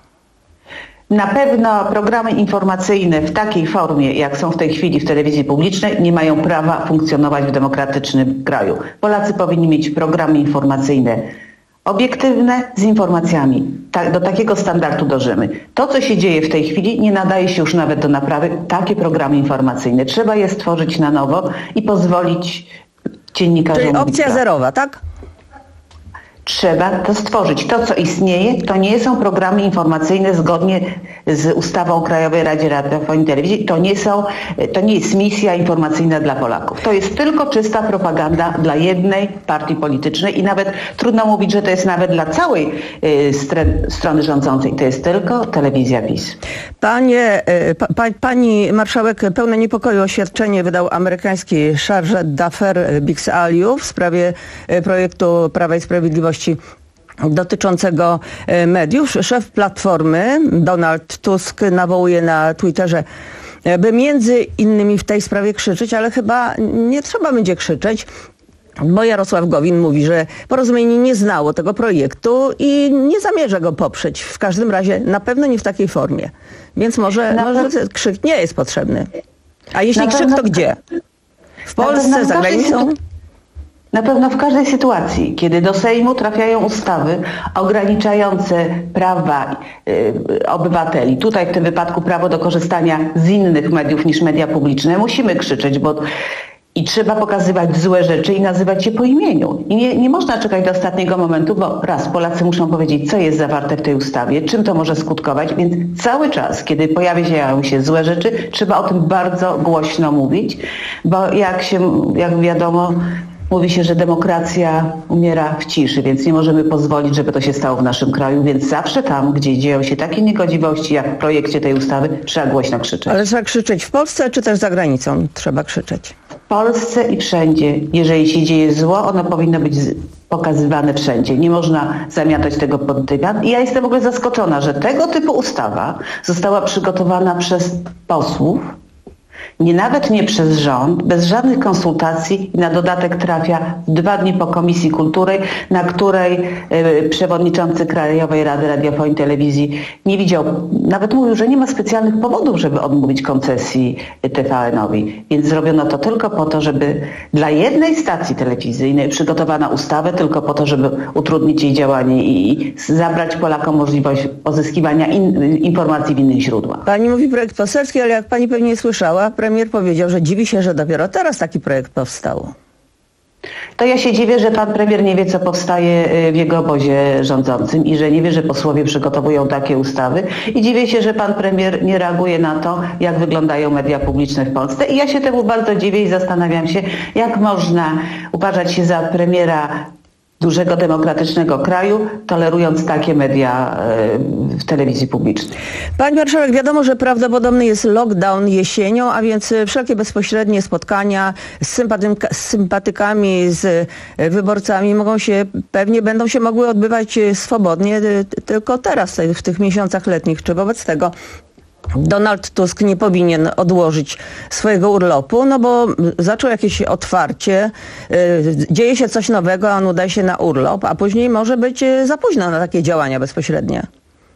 Na pewno programy informacyjne w takiej formie, jak są w tej chwili w telewizji publicznej, nie mają prawa funkcjonować w demokratycznym kraju. Polacy powinni mieć programy informacyjne obiektywne, z informacjami. Tak, do takiego standardu dążymy. To, co się dzieje w tej chwili, nie nadaje się już nawet do naprawy. Takie programy informacyjne. Trzeba je stworzyć na nowo i pozwolić dziennikarzom... Czyli mówić opcja prawdę. zerowa, tak? Trzeba to stworzyć. To, co istnieje, to nie są programy informacyjne zgodnie z ustawą o Krajowej Radzie Radiofonii i Telewizji. To nie są, to nie jest misja informacyjna dla Polaków. To jest tylko czysta propaganda dla jednej partii politycznej i nawet trudno mówić, że to jest nawet dla całej y, str- strony rządzącej. To jest tylko telewizja PiS. Panie, pa, pa, pani marszałek, pełne niepokoju oświadczenie wydał amerykański chargé d'affaires Bix Aliu w sprawie projektu Prawa i Sprawiedliwości dotyczącego mediów. Szef Platformy Donald Tusk nawołuje na Twitterze, by między innymi w tej sprawie krzyczeć, ale chyba nie trzeba będzie krzyczeć, bo Jarosław Gowin mówi, że Porozumienie nie znało tego projektu i nie zamierza go poprzeć. W każdym razie na pewno nie w takiej formie. Więc może, może krzyk nie jest potrzebny. A jeśli krzyk, to gdzie? W Polsce, za granicą? Na pewno w każdej sytuacji, kiedy do Sejmu trafiają ustawy ograniczające prawa y, obywateli, tutaj w tym wypadku prawo do korzystania z innych mediów niż media publiczne, musimy krzyczeć, bo i trzeba pokazywać złe rzeczy i nazywać je po imieniu. I nie, nie można czekać do ostatniego momentu, bo raz, Polacy muszą powiedzieć, co jest zawarte w tej ustawie, czym to może skutkować, więc cały czas, kiedy pojawiają się złe rzeczy, trzeba o tym bardzo głośno mówić, bo jak się, jak wiadomo, mówi się, że demokracja umiera w ciszy, więc nie możemy pozwolić, żeby to się stało w naszym kraju, więc zawsze tam, gdzie dzieją się takie niegodziwości, jak w projekcie tej ustawy, trzeba głośno krzyczeć. Ale trzeba krzyczeć w Polsce, czy też za granicą trzeba krzyczeć? W Polsce i wszędzie. Jeżeli się dzieje zło, ono powinno być pokazywane wszędzie. Nie można zamiatać tego pod dywan. I ja jestem w ogóle zaskoczona, że tego typu ustawa została przygotowana przez posłów, nie nawet nie przez rząd, bez żadnych konsultacji i na dodatek trafia dwa dni po Komisji Kultury, na której y, przewodniczący Krajowej Rady Radiofonii i Telewizji nie widział, nawet mówił, że nie ma specjalnych powodów, żeby odmówić koncesji T V N-owi. Więc zrobiono to tylko po to, żeby dla jednej stacji telewizyjnej przygotowano ustawę tylko po to, żeby utrudnić jej działanie i zabrać Polakom możliwość pozyskiwania in, informacji w innych źródłach. Pani mówi projekt poselski, ale jak pani pewnie słyszała, premier powiedział, że dziwi się, że dopiero teraz taki projekt powstał. To ja się dziwię, że pan premier nie wie, co powstaje w jego obozie rządzącym i że nie wie, że posłowie przygotowują takie ustawy. I dziwię się, że pan premier nie reaguje na to, jak wyglądają media publiczne w Polsce. I ja się temu bardzo dziwię i zastanawiam się, jak można uważać się za premiera dużego demokratycznego kraju, tolerując takie media w telewizji publicznej. Pani marszałek, wiadomo, że prawdopodobny jest lockdown jesienią, a więc wszelkie bezpośrednie spotkania z, sympatyka, z sympatykami, z wyborcami mogą się, pewnie będą się mogły odbywać swobodnie tylko teraz, w tych miesiącach letnich. Czy wobec tego Donald Tusk nie powinien odłożyć swojego urlopu, no bo zaczął jakieś otwarcie, dzieje się coś nowego, a on udaje się na urlop, a później może być za późno na takie działania bezpośrednie.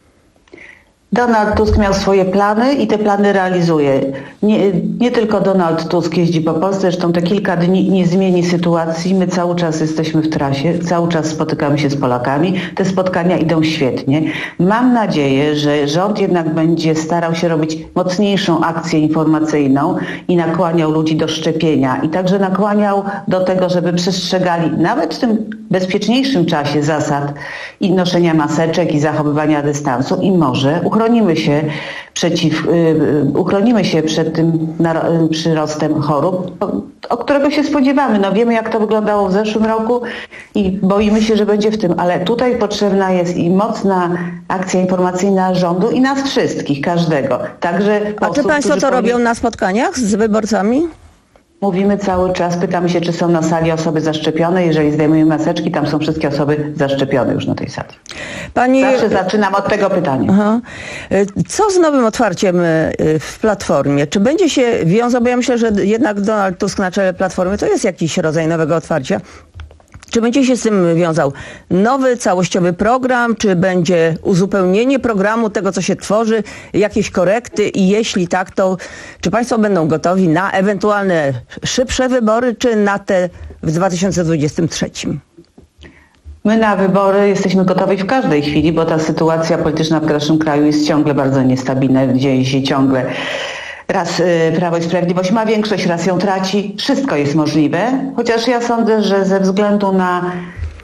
Donald Tusk miał swoje plany i te plany realizuje. Nie, nie tylko Donald Tusk jeździ po Polsce, zresztą te kilka dni nie zmieni sytuacji. My cały czas jesteśmy w trasie, cały czas spotykamy się z Polakami. Te spotkania idą świetnie. Mam nadzieję, że rząd jednak będzie starał się robić mocniejszą akcję informacyjną i nakłaniał ludzi do szczepienia. I także nakłaniał do tego, żeby przestrzegali nawet w tym bezpieczniejszym czasie zasad i noszenia maseczek i zachowywania dystansu i może uchronimy się przeciw, yy, uchronimy się przed tym nar- przyrostem chorób, o, o którego się spodziewamy. No wiemy, jak to wyglądało w zeszłym roku i boimy się, że będzie w tym, ale tutaj potrzebna jest i mocna akcja informacyjna rządu i nas wszystkich, każdego. Także A czy państwo to robią na spotkaniach z wyborcami? Mówimy cały czas, pytamy się, czy są na sali osoby zaszczepione. Jeżeli zdejmujemy maseczki, tam są wszystkie osoby zaszczepione już na tej sali. Pani... Zawsze zaczynam od tego pytania. Aha. Co z nowym otwarciem w Platformie? Czy będzie się wiązał, bo ja myślę, że jednak Donald Tusk na czele Platformy to jest jakiś rodzaj nowego otwarcia. Czy będzie się z tym wiązał nowy, całościowy program, czy będzie uzupełnienie programu tego, co się tworzy, jakieś korekty i jeśli tak, to czy państwo będą gotowi na ewentualne szybsze wybory, czy na te w dwa tysiące dwudziestym trzecim? My na wybory jesteśmy gotowi w każdej chwili, bo ta sytuacja polityczna w naszym kraju jest ciągle bardzo niestabilna, dzieje się ciągle. Raz y, Prawo i Sprawiedliwość ma większość, raz ją traci. Wszystko jest możliwe, chociaż ja sądzę, że ze względu na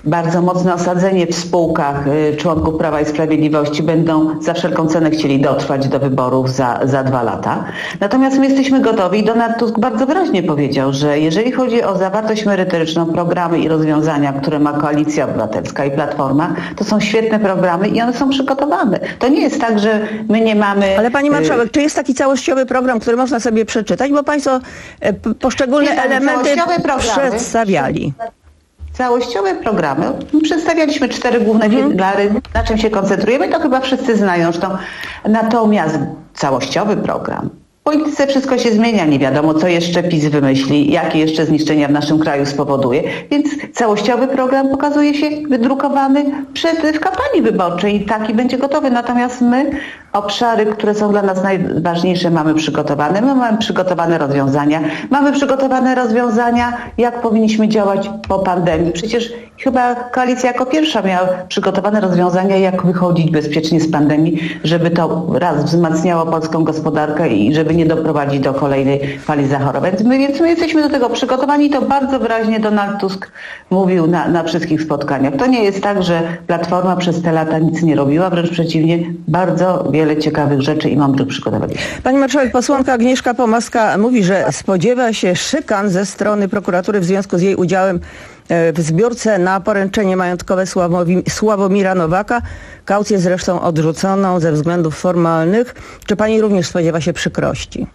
bardzo mocne osadzenie w spółkach y, członków Prawa i Sprawiedliwości będą za wszelką cenę chcieli dotrwać do wyborów za, za dwa lata. Natomiast my jesteśmy gotowi i Donald Tusk bardzo wyraźnie powiedział, że jeżeli chodzi o zawartość merytoryczną, programy i rozwiązania, które ma Koalicja Obywatelska i Platforma, to są świetne programy i one są przygotowane. To nie jest tak, że my nie mamy... Ale pani marszałek, czy jest taki całościowy program, który można sobie przeczytać? Bo państwo e, p- poszczególne Nie, elementy programy, przedstawiali. Całościowe programy. Przedstawialiśmy cztery główne mhm. filary, na czym się koncentrujemy, to chyba wszyscy znają. Zresztą. Natomiast całościowy program. W polityce wszystko się zmienia, nie wiadomo co jeszcze PiS wymyśli, jakie jeszcze zniszczenia w naszym kraju spowoduje, więc całościowy program pokazuje się wydrukowany przed, w kampanii wyborczej i taki będzie gotowy. Natomiast my obszary, które są dla nas najważniejsze, mamy przygotowane. My mamy przygotowane rozwiązania. Mamy przygotowane rozwiązania, jak powinniśmy działać po pandemii. Przecież chyba Koalicja jako pierwsza miała przygotowane rozwiązania, jak wychodzić bezpiecznie z pandemii, żeby to raz wzmacniało polską gospodarkę i żeby nie doprowadzić do kolejnej fali zachorowań. Więc my, więc my jesteśmy do tego przygotowani. To bardzo wyraźnie Donald Tusk mówił na, na wszystkich spotkaniach. To nie jest tak, że Platforma przez te lata nic nie robiła, wręcz przeciwnie, bardzo wiele ciekawych rzeczy i mądrych przygotowaliśmy. Pani marszałek, posłanka Agnieszka Pomaska mówi, że spodziewa się szykan ze strony prokuratury w związku z jej udziałem w zbiórce na poręczenie majątkowe Sławowi- Sławomira Nowaka. Kaucję zresztą odrzuconą ze względów formalnych. Czy pani również spodziewa się przykrości?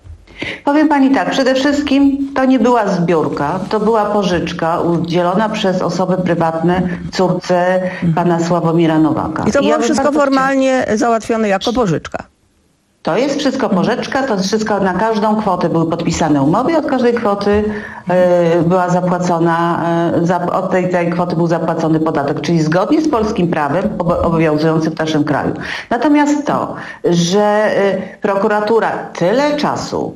Powiem pani tak, przede wszystkim to nie była zbiórka, to była pożyczka udzielona przez osoby prywatne córce pana Sławomira Nowaka. I to było I ja wszystko formalnie chcia... załatwione jako pożyczka. To jest wszystko pożyczka, to jest wszystko na każdą kwotę były podpisane umowy i od każdej kwoty y, była zapłacona, y, za, od tej, tej kwoty był zapłacony podatek, czyli zgodnie z polskim prawem obowiązującym w naszym kraju. Natomiast to, że y, prokuratura tyle czasu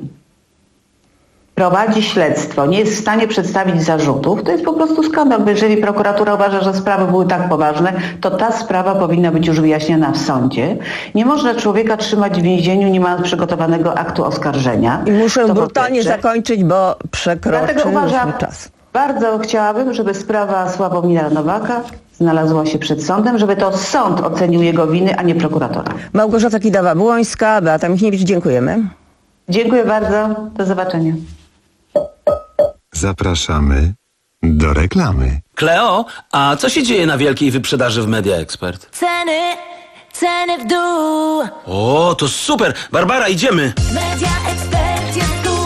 prowadzi śledztwo, nie jest w stanie przedstawić zarzutów, to jest po prostu skandal, bo jeżeli prokuratura uważa, że sprawy były tak poważne, to ta sprawa powinna być już wyjaśniona w sądzie. Nie można człowieka trzymać w więzieniu, nie mając przygotowanego aktu oskarżenia. I muszę to brutalnie zakończyć, bo przekroczyliśmy czas. Bardzo chciałabym, żeby sprawa Sławomira Nowaka znalazła się przed sądem, żeby to sąd ocenił jego winy, a nie prokuratora. Małgorzata Kidawa-Błońska, Beata Michniewicz, dziękujemy. Dziękuję bardzo. Do zobaczenia. Zapraszamy do reklamy. Kleo, a co się dzieje na wielkiej wyprzedaży w Media Expert? Ceny, ceny w dół. O, to super! Barbara, idziemy! Media Expert jest tu.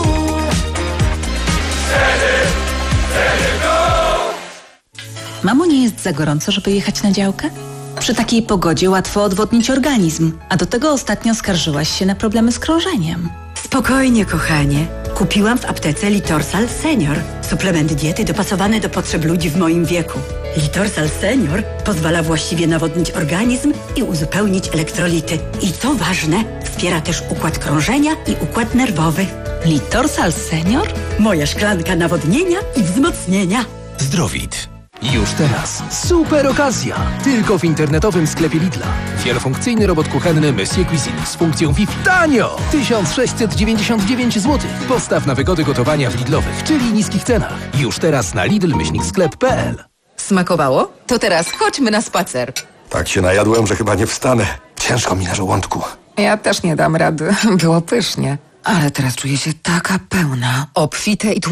Ceny, ceny w dół. Mamo, nie jest za gorąco, żeby jechać na działkę? Przy takiej pogodzie łatwo odwodnić organizm, a do tego ostatnio skarżyłaś się na problemy z krążeniem. Spokojnie, kochanie. Kupiłam w aptece Litorsal Senior. Suplement diety dopasowany do potrzeb ludzi w moim wieku. Litorsal Senior pozwala właściwie nawodnić organizm i uzupełnić elektrolity. I co ważne, wspiera też układ krążenia i układ nerwowy. Litorsal Senior? Moja szklanka nawodnienia i wzmocnienia. Zdrowit. Już teraz super okazja! Tylko w internetowym sklepie Lidla. Wielofunkcyjny robot kuchenny Monsieur Cuisine z funkcją Wi-Fi. Tanio! tysiąc sześćset dziewięćdziesiąt dziewięć złotych. Postaw na wygody gotowania w Lidlowych, czyli niskich cenach. Już teraz na lidl myślnik sklep kropka p l. Smakowało? To teraz chodźmy na spacer. Tak się najadłem, że chyba nie wstanę. Ciężko mi na żołądku. Ja też nie dam rady. Było pysznie. Ale teraz czuję się taka pełna, obfite i